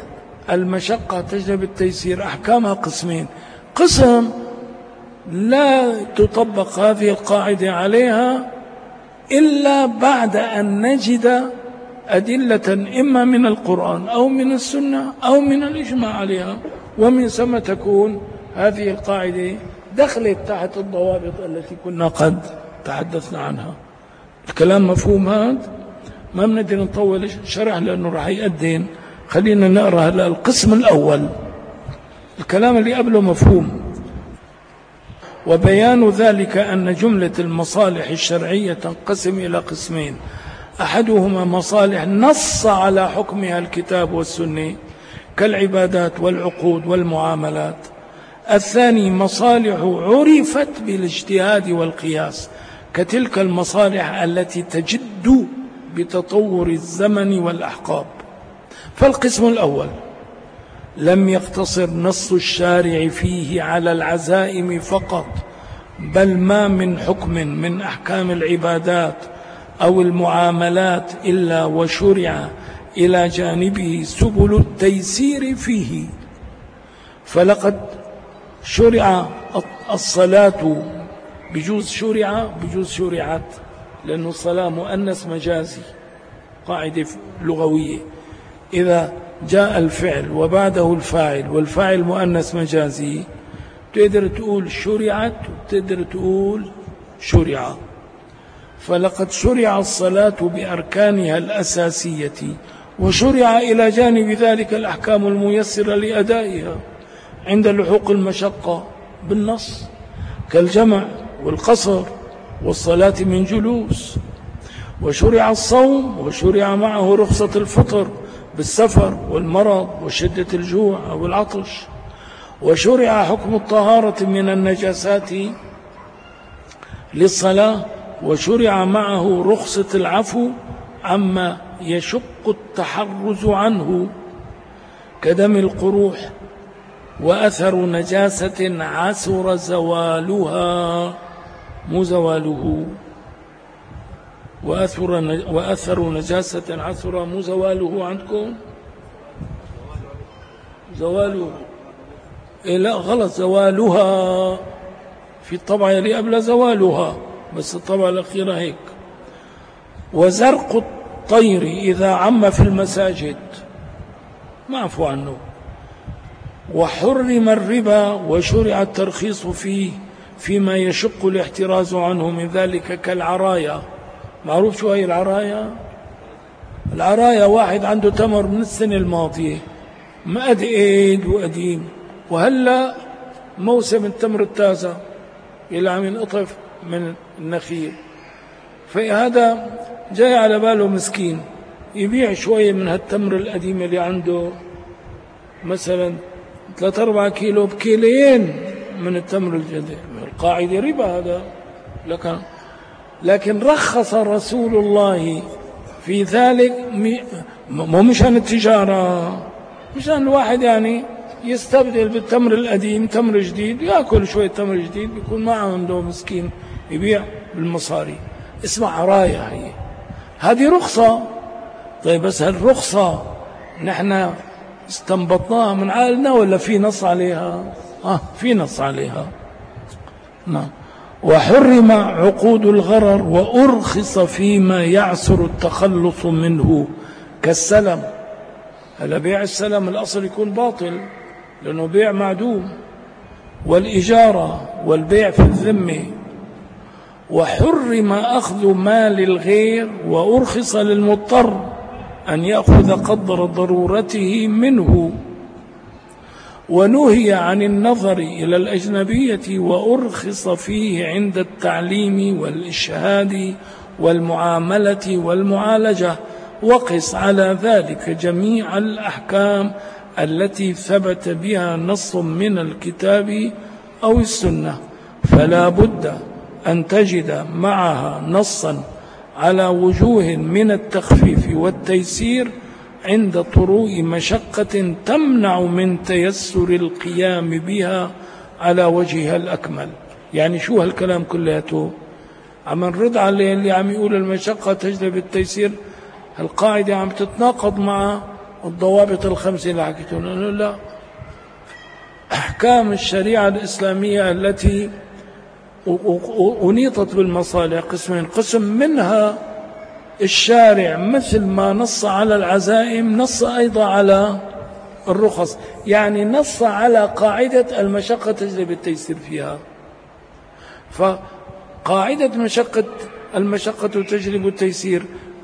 المشقة تجلب التيسير أحكامها قسمين: قسم لا تطبق هذه القاعدة عليها إلا بعد أن نجد أدلة إما من القرآن أو من السنة أو من الإجماع عليها، ومن ثم تكون هذه القاعدة دخلت تحت الضوابط التي كنا قد تحدثنا عنها. الكلام مفهوم هذا؟ ما بنقدر نطول شرح لأنه راح يأذن. خلينا نقرأ هلا القسم الأول، الكلام اللي قبله مفهوم. وبيان ذلك أن جملة المصالح الشرعية تنقسم إلى قسمين: أحدهما مصالح نص على حكمها الكتاب والسنة كالعبادات والعقود والمعاملات. الثاني مصالح عرفت بالاجتهاد والقياس كتلك المصالح التي تجد بتطور الزمن والأحقاب. فالقسم الأول لم يقتصر نص الشارع فيه على العزائم فقط، بل ما من حكم من أحكام العبادات أو المعاملات إلا وشرع إلى جانبه سبل التيسير فيه. فلقد شرع الصلاة، بجوز شرع بجوز شرعت، لأنه الصلاة مؤنث مجازي، قاعدة لغوية. إذا جاء الفعل وبعده الفاعل والفاعل مؤنث مجازي تقدر تقول شرعت وتقدر تقول شرع. فلقد شرع الصلاة بأركانها الأساسية، وشرع إلى جانب ذلك الأحكام الميسرة لأدائها عند لحوق المشقة بالنص، كالجمع والقصر والصلاة من جلوس. وشرع الصوم وشرع معه رخصة الفطر بالسفر والمرض وشدة الجوع أو العطش. وشرع حكم الطهارة من النجاسات للصلاة، وشرع معه رخصة العفو عما يشق التحرز عنه كدم القروح وأثر نجاسة عسر زوالها، مو زواله، وأثر نجاسة عسر مو زواله عندكم، زواله إيه لا غلط، زوالها في الطبعة اللي قبل زوالها، بس الطبعة الأخيرة هيك. وزرق الطير إذا عم في المساجد معفو عنه. وحرم الربا وشرع الترخيص فيه فيما يشق الاحتراز عنه من ذلك كالعرايا. معروف شو هي العرايا؟ العرايا واحد عنده تمر من السنة الماضية مقدقد وقديم، وهلا موسم التمر التازة اللي عم ينقطف من النخيل، فهذا جاي على باله مسكين يبيع شوية من هالتمر القديم اللي عنده، مثلا 3-4 كيلو بكيلين من التمر الجديد. القاعدة ربا هذا، لكن رخص رسول الله في ذلك، مو مشان التجارة، مشان الواحد يعني يستبدل بالتمر القديم تمر جديد، يأكل شوية تمر جديد، بيكون ما عنده مسكين يبيع بالمصاري. اسمها عراية، هي هذه رخصة. طيب بس هالرخصة نحن استنبطناها من عقلنا ولا في نص عليها؟ في نص عليها. نعم. وحرم عقود الغرر وأرخص فيما يعسر التخلص منه كالسلم. هلا بيع السلم الأصل يكون باطل لأنه بيع معدوم، والإجارة والبيع في الذمة. وحرم أخذ مال الغير وأرخص للمضطر أن يأخذ قدر ضرورته منه. ونهي عن النظر إلى الأجنبية وأرخص فيه عند التعليم والإشهاد والمعاملة والمعالجة. وقس على ذلك جميع الأحكام التي ثبت بها نص من الكتاب أو السنة، فلا بد أن تجد معها نصا على وجوه من التخفيف والتيسير عند طروء مشقة تمنع من تيسر القيام بها على وجهها الأكمل. يعني شو هالكلام كلياته؟ عم نرد على اللي عم يقول المشقة تجلب التيسير. القاعدة عم تتناقض مع الضوابط الخمسة اللي حكيتون أنه لا، أحكام الشريعة الإسلامية التي أنيطت بالمصالح قسمين: قسم منها الشارع مثل ما نص على العزائم نص أيضا على الرخص، يعني نص على قاعدة المشقة تجلب التيسير فيها. فقاعدة المشقة تجلب التيسير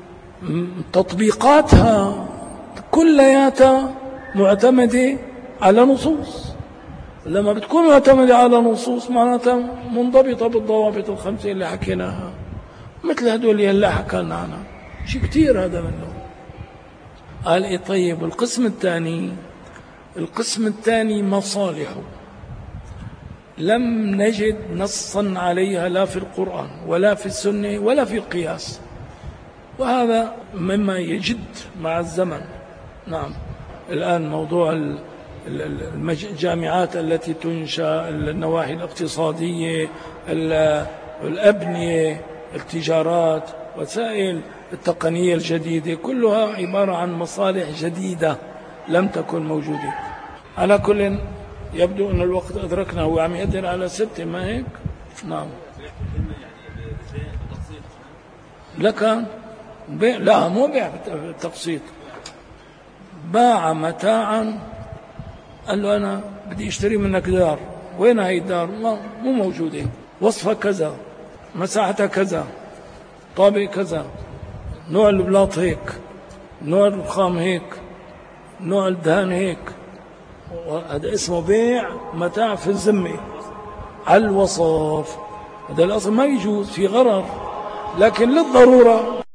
تطبيقاتها كلياتها معتمدة على نصوص. لما بتكون معتمدة على نصوص معناتها منضبطة بالضوابط الخمسة اللي حكيناها، مثل هدول اللي حكينا عنها شيء كتير هذا منه. قال إيه طيب القسم الثاني مصالحه لم نجد نصا عليها لا في القرآن ولا في السنة ولا في القياس، وهذا مما يجد مع الزمن. نعم، الآن موضوع الجامعات التي تنشأ، النواحي الاقتصادية، الأبنية، التجارات، وسائل التقنية الجديدة، كلها عبارة عن مصالح جديدة لم تكن موجودة. على كل يبدو أن الوقت أدركنا، هو عم يقدر على 6 ما هيك؟ نعم. لكن لا، مو بيع تقسيط، باع متاعا قال له أنا بدي اشتري منك دار، وين هي الدار؟ مو موجودة، وصفها كذا، مساحتها كذا، طابق كذا، نوع البلاط هيك، نوع الرخام هيك، نوع الدهان هيك. هذا اسمه بيع متاع في الذمة على الوصف. هذا الأصل ما يجوز، في غرر، لكن للضرورة